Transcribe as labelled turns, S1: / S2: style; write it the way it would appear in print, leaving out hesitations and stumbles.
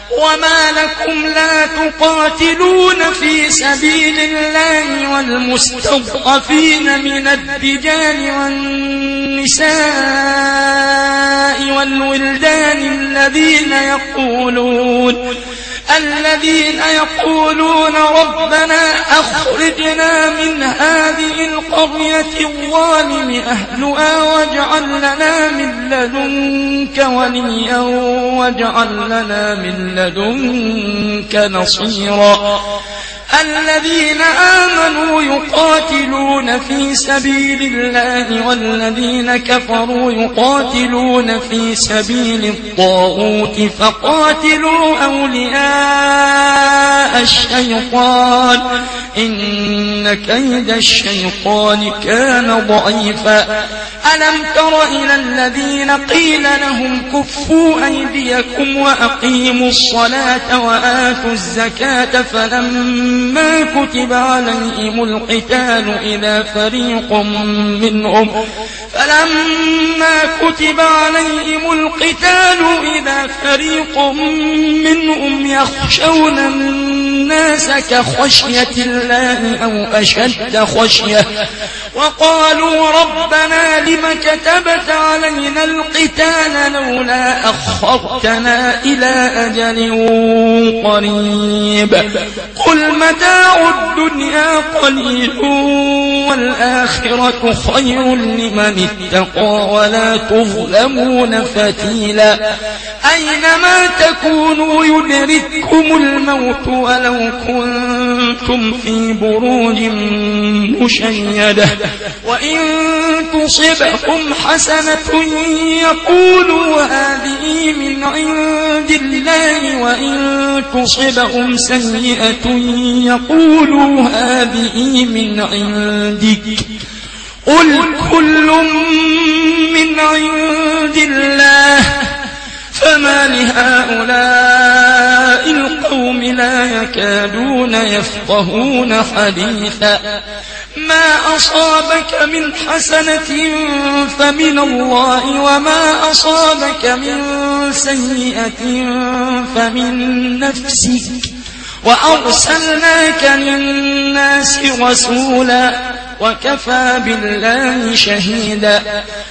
S1: وما لكم لا تقاتلون في سبيل الله والمستضعفين من الرجال والنساء والولدان الذين يقولون ربنا أخرجنا من هذه القرية الظالم أهلها واجعل لنا من لدنك وليا واجعل لنا من لدنك نصيرا الذين آمنوا يقاتلون في سبيل الله والذين كفروا يقاتلون في سبيل الطاغوت فقاتلوا أولياء الشيطان إن كيد الشيطان كان ضعيفا ألم تر إلى الذين قيل لهم كفوا أيديكم وأقيموا الصلاة وآتوا الزكاة فلما كتب عليهم القتال إذا فريق منهم يخشون الناس كخشية الله أو أشد خشية وقالوا ربنا لم كتبت علينا القتال لولا أخرتنا إلى أجل قريب قل متاع الدنيا قليل والآخرة خير لمن اتقى ولا تظلمون فتيلا أينما تكونوا يدرككم الموت ولو كنتم في بروج مشيدة وإن تصبهم حسنة يقولوا هذه من عند الله وإن تصبهم سيئة يقولوا هذه من عندك قل كل من عند الله فما لهؤلاء القوم لا يكادون يفقهون حديثا ما أصابك من حسنة فمن الله وما أصابك من سيئة فمن نفسك وأرسلناك للناس رسولا وكفى بالله شهيدا